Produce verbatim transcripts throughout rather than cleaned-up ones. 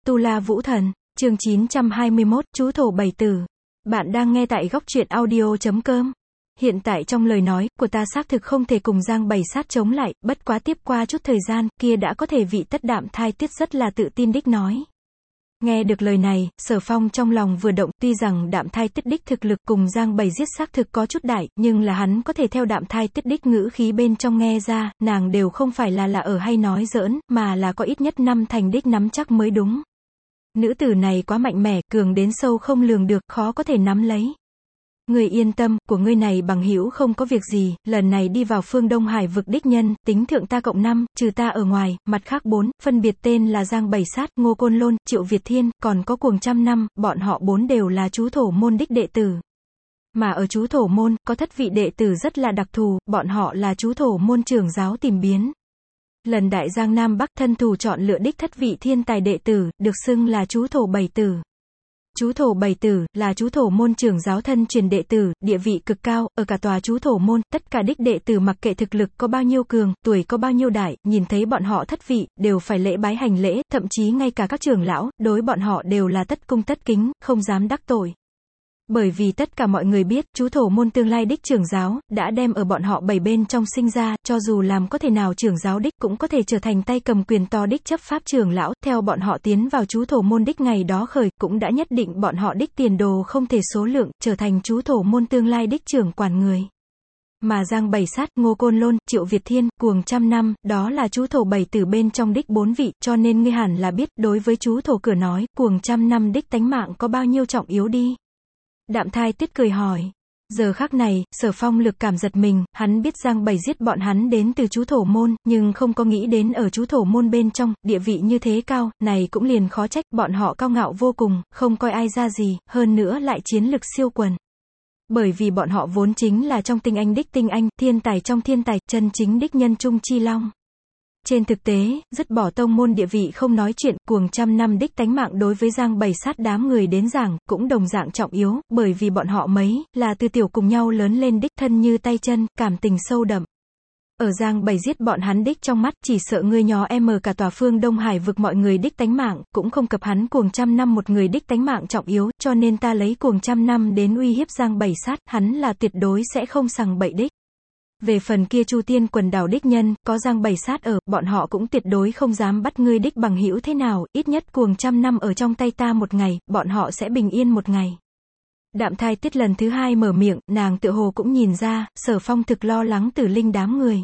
Tu La Vũ Thần, chương chín trăm hai mươi mốt, chú thổ bảy tử. Bạn đang nghe tại góc truyện audio chấm com. Hiện tại trong lời nói của ta xác thực không thể cùng Giang Bảy Sát chống lại, bất quá tiếp qua chút thời gian, kia đã có thể vị tất Đạm Thai Tiết rất là tự tin đích nói. Nghe được lời này, Sở Phong trong lòng vừa động, tuy rằng Đạm Thai Tiết đích thực lực cùng Giang Bảy giết xác thực có chút đại, nhưng là hắn có thể theo Đạm Thai Tiết đích ngữ khí bên trong nghe ra, nàng đều không phải là là ở hay nói giỡn, mà là có ít nhất năm thành đích nắm chắc mới đúng. Nữ tử này quá mạnh mẽ, cường đến sâu không lường được, khó có thể nắm lấy. Người yên tâm, của ngươi này bằng hữu không có việc gì, lần này đi vào phương Đông Hải vực đích nhân, tính thượng ta cộng năm, trừ ta ở ngoài, mặt khác bốn, phân biệt tên là Giang Bảy Sát, Ngô Côn Lôn, Triệu Việt Thiên, còn có Cuồng Trăm Năm, bọn họ bốn đều là chú thổ môn đích đệ tử. Mà ở chú thổ môn, có thất vị đệ tử rất là đặc thù, bọn họ là chú thổ môn trưởng giáo tìm biến. Lần đại Giang Nam Bắc thân thủ chọn lựa đích thất vị thiên tài đệ tử, được xưng là chú thổ bảy tử. Chú thổ bảy tử, là chú thổ môn trưởng giáo thân truyền đệ tử, địa vị cực cao, ở cả tòa chú thổ môn, tất cả đích đệ tử mặc kệ thực lực có bao nhiêu cường, tuổi có bao nhiêu đại, nhìn thấy bọn họ thất vị, đều phải lễ bái hành lễ, thậm chí ngay cả các trưởng lão, đối bọn họ đều là tất cung tất kính, không dám đắc tội. Bởi vì tất cả mọi người biết, chú thổ môn tương lai đích trưởng giáo, đã đem ở bọn họ bảy bên trong sinh ra, cho dù làm có thể nào trưởng giáo đích cũng có thể trở thành tay cầm quyền to đích chấp pháp trưởng lão, theo bọn họ tiến vào chú thổ môn đích ngày đó khởi, cũng đã nhất định bọn họ đích tiền đồ không thể số lượng, trở thành chú thổ môn tương lai đích trưởng quản người. Mà Giang Bảy Sát, Ngô Côn Lôn, Triệu Việt Thiên, Cuồng Trăm Năm, đó là chú thổ bảy tử bên trong đích bốn vị, cho nên ngươi hẳn là biết, đối với chú thổ cửa nói, Cuồng Trăm Năm đích tánh mạng có bao nhiêu trọng yếu đi. Đạm Thai Tiết cười hỏi. Giờ khắc này, Sở Phong lực cảm giật mình, hắn biết Giang Bảy giết bọn hắn đến từ chú thổ môn, nhưng không có nghĩ đến ở chú thổ môn bên trong, địa vị như thế cao, này cũng liền khó trách, bọn họ cao ngạo vô cùng, không coi ai ra gì, hơn nữa lại chiến lực siêu quần. Bởi vì bọn họ vốn chính là trong tinh anh đích tinh anh, thiên tài trong thiên tài, chân chính đích nhân trung chi long. Trên thực tế, dứt bỏ tông môn địa vị không nói chuyện, Cuồng Trăm Năm đích tánh mạng đối với Giang Bảy Sát đám người đến giảng, cũng đồng dạng trọng yếu, bởi vì bọn họ mấy, là từ tiểu cùng nhau lớn lên đích thân như tay chân, cảm tình sâu đậm. Ở Giang Bảy giết bọn hắn đích trong mắt, chỉ sợ ngươi nhó em cả tòa phương Đông Hải vực mọi người đích tánh mạng, cũng không cập hắn Cuồng Trăm Năm một người đích tánh mạng trọng yếu, cho nên ta lấy Cuồng Trăm Năm đến uy hiếp Giang Bảy Sát, hắn là tuyệt đối sẽ không sằng bậy đích. Về phần kia Chu Tiên quần đảo đích nhân, có Giang Bảy Sát ở, bọn họ cũng tuyệt đối không dám bắt ngươi đích bằng hữu thế nào, ít nhất Cuồng Trăm Năm ở trong tay ta một ngày, bọn họ sẽ bình yên một ngày. Đạm Thai Tiết lần thứ hai mở miệng, nàng tựa hồ cũng nhìn ra, Sở Phong thực lo lắng Tử Linh đám người.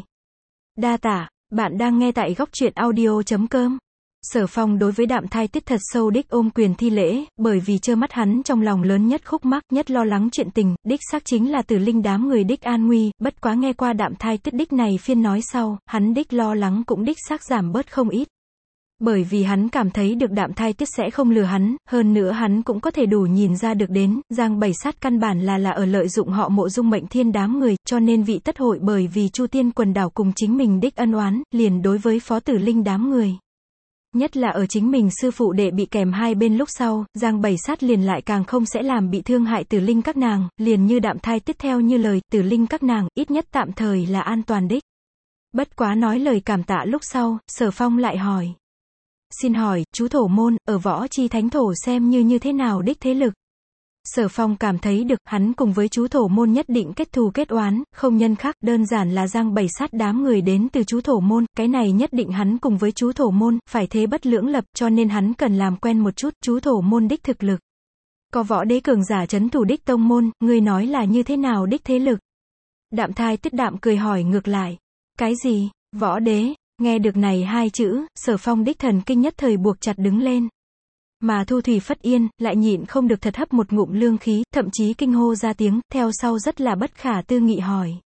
Đa tạ, bạn đang nghe tại góc truyện audio chấm com. Sở Phong đối với Đạm Thai Tiết thật sâu đích ôm quyền thi lễ, bởi vì trơ mắt hắn trong lòng lớn nhất khúc mắc, nhất lo lắng chuyện tình, đích xác chính là Tử Linh đám người đích an nguy, bất quá nghe qua Đạm Thai Tiết đích này phiên nói sau, hắn đích lo lắng cũng đích xác giảm bớt không ít. Bởi vì hắn cảm thấy được Đạm Thai Tiết sẽ không lừa hắn, hơn nữa hắn cũng có thể đủ nhìn ra được đến, Giang Bảy Sát căn bản là là ở lợi dụng họ Mộ Dung Mệnh Thiên đám người, cho nên vị tất hội bởi vì Chu Tiên quần đảo cùng chính mình đích ân oán, liền đối với Phó Tử Linh đám người. Nhất là ở chính mình sư phụ đệ bị kèm hai bên lúc sau, Giang Bảy Sát liền lại càng không sẽ làm bị thương hại Tử Linh các nàng, liền như Đạm Thai Tiết theo như lời, Tử Linh các nàng, ít nhất tạm thời là an toàn đích. Bất quá nói lời cảm tạ lúc sau, Sở Phong lại hỏi. Xin hỏi, chú thổ môn, ở võ chi thánh thổ xem như như thế nào đích thế lực? Sở Phong cảm thấy được, hắn cùng với chú thổ môn nhất định kết thù kết oán, không nhân khác, đơn giản là Giang Bảy Sát đám người đến từ chú thổ môn, cái này nhất định hắn cùng với chú thổ môn, phải thế bất lưỡng lập, cho nên hắn cần làm quen một chút, chú thổ môn đích thực lực. Có võ đế cường giả chấn thủ đích tông môn, người nói là như thế nào đích thế lực? Đạm Thai Tiết đạm cười hỏi ngược lại. Cái gì? Võ đế? Nghe được này hai chữ, Sở Phong đích thần kinh nhất thời buộc chặt đứng lên. Mà Thu Thủy Phất Yên, lại nhịn không được thật hấp một ngụm lương khí, thậm chí kinh hô ra tiếng, theo sau rất là bất khả tư nghị hỏi.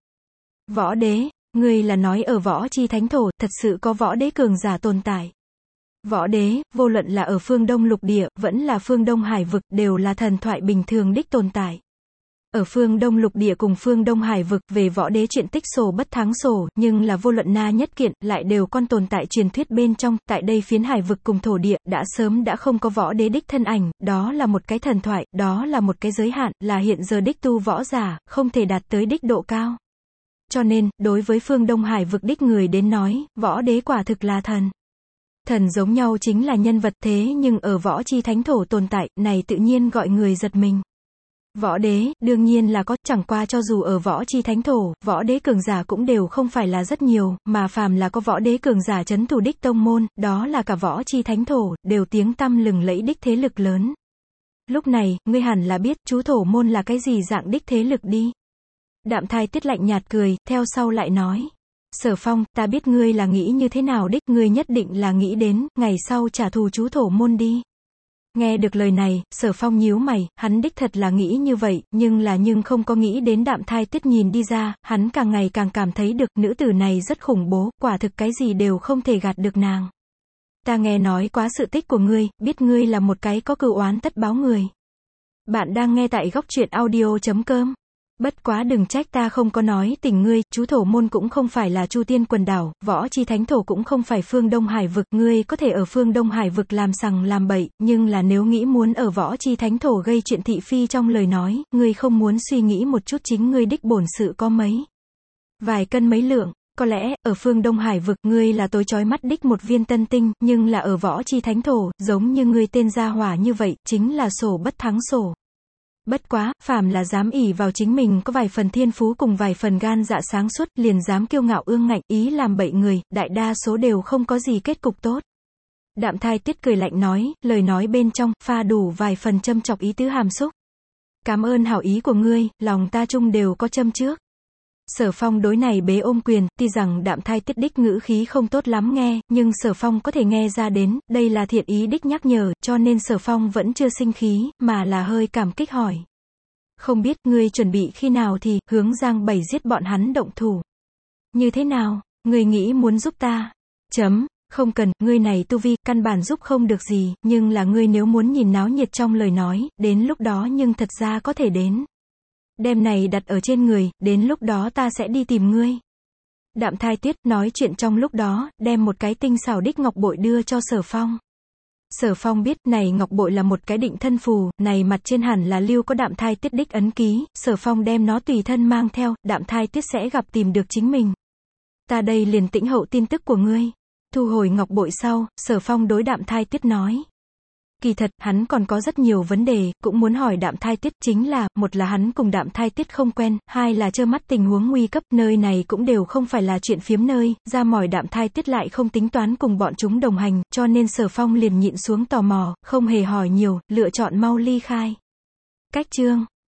Võ đế, ngươi là nói ở võ chi thánh thổ, thật sự có võ đế cường giả tồn tại. Võ đế, vô luận là ở phương Đông lục địa, vẫn là phương Đông hải vực, đều là thần thoại bình thường đích tồn tại. Ở phương Đông lục địa cùng phương Đông hải vực, về võ đế chuyện tích sổ bất thắng sổ, nhưng là vô luận na nhất kiện, lại đều con tồn tại truyền thuyết bên trong, tại đây phiến hải vực cùng thổ địa, đã sớm đã không có võ đế đích thân ảnh, đó là một cái thần thoại, đó là một cái giới hạn, là hiện giờ đích tu võ giả, không thể đạt tới đích độ cao. Cho nên, đối với phương Đông hải vực đích người đến nói, võ đế quả thực là thần. Thần giống nhau chính là nhân vật thế nhưng ở võ chi thánh thổ tồn tại, này tự nhiên gọi người giật mình. Võ đế, đương nhiên là có, chẳng qua cho dù ở võ chi thánh thổ, võ đế cường giả cũng đều không phải là rất nhiều, mà phàm là có võ đế cường giả trấn thủ đích tông môn, đó là cả võ chi thánh thổ, đều tiếng tăm lừng lẫy đích thế lực lớn. Lúc này, ngươi hẳn là biết, chú thổ môn là cái gì dạng đích thế lực đi. Đạm Thai Tiết lạnh nhạt cười, theo sau lại nói. Sở Phong, ta biết ngươi là nghĩ như thế nào đích, ngươi nhất định là nghĩ đến, ngày sau trả thù chú thổ môn đi. Nghe được lời này, Sở Phong nhíu mày, hắn đích thật là nghĩ như vậy, nhưng là nhưng không có nghĩ đến Đạm Thai Tiết nhìn đi ra, hắn càng ngày càng cảm thấy được, nữ tử này rất khủng bố, quả thực cái gì đều không thể gạt được nàng. Ta nghe nói quá sự tích của ngươi, biết ngươi là một cái có cừu oán tất báo người. Bạn đang nghe tại góc truyện audio chấm com. Bất quá đừng trách ta không có nói tình ngươi, chú thổ môn cũng không phải là Chu Tiên quần đảo, võ chi thánh thổ cũng không phải phương Đông Hải vực, ngươi có thể ở phương Đông Hải vực làm sằng làm bậy, nhưng là nếu nghĩ muốn ở võ chi thánh thổ gây chuyện thị phi trong lời nói, ngươi không muốn suy nghĩ một chút chính ngươi đích bổn sự có mấy. Vài cân mấy lượng, có lẽ, ở phương Đông Hải vực, ngươi là tối chói mắt đích một viên tân tinh, nhưng là ở võ chi thánh thổ, giống như ngươi tên gia hỏa như vậy, chính là sổ bất thắng sổ. Bất quá, phàm là dám ỷ vào chính mình có vài phần thiên phú cùng vài phần gan dạ sáng suốt, liền dám kiêu ngạo ương ngạnh, ý làm bậy người, đại đa số đều không có gì kết cục tốt. Đạm Thai Tiết cười lạnh nói, lời nói bên trong, pha đủ vài phần châm chọc ý tứ hàm xúc. Cảm ơn hảo ý của ngươi, lòng ta chung đều có châm trước. Sở Phong đối này bế ôm quyền, tuy rằng Đạm Thai Tiết đích ngữ khí không tốt lắm nghe, nhưng Sở Phong có thể nghe ra đến, đây là thiện ý đích nhắc nhở, cho nên Sở Phong vẫn chưa sinh khí, mà là hơi cảm kích hỏi. Không biết, ngươi chuẩn bị khi nào thì, hướng Giang Bảy giết bọn hắn động thủ. Như thế nào, ngươi nghĩ muốn giúp ta? Chấm, không cần, ngươi này tu vi, căn bản giúp không được gì, nhưng là ngươi nếu muốn nhìn náo nhiệt trong lời nói, đến lúc đó nhưng thật ra có thể đến. Đem này đặt ở trên người, đến lúc đó ta sẽ đi tìm ngươi. Đạm Thai Tiết nói chuyện trong lúc đó, đem một cái tinh xảo đích ngọc bội đưa cho Sở Phong. Sở Phong biết, này ngọc bội là một cái định thân phù, này mặt trên hẳn là lưu có Đạm Thai Tiết đích ấn ký, Sở Phong đem nó tùy thân mang theo, Đạm Thai Tiết sẽ gặp tìm được chính mình. Ta đây liền tĩnh hậu tin tức của ngươi. Thu hồi ngọc bội sau, Sở Phong đối Đạm Thai Tiết nói. Kỳ thật, hắn còn có rất nhiều vấn đề, cũng muốn hỏi Đạm Thai Tiết, chính là, một là hắn cùng Đạm Thai Tiết không quen, hai là trơ mắt tình huống nguy cấp, nơi này cũng đều không phải là chuyện phiếm nơi, ra mỏi Đạm Thai Tiết lại không tính toán cùng bọn chúng đồng hành, cho nên Sở Phong liền nhịn xuống tò mò, không hề hỏi nhiều, lựa chọn mau ly khai. Cách chương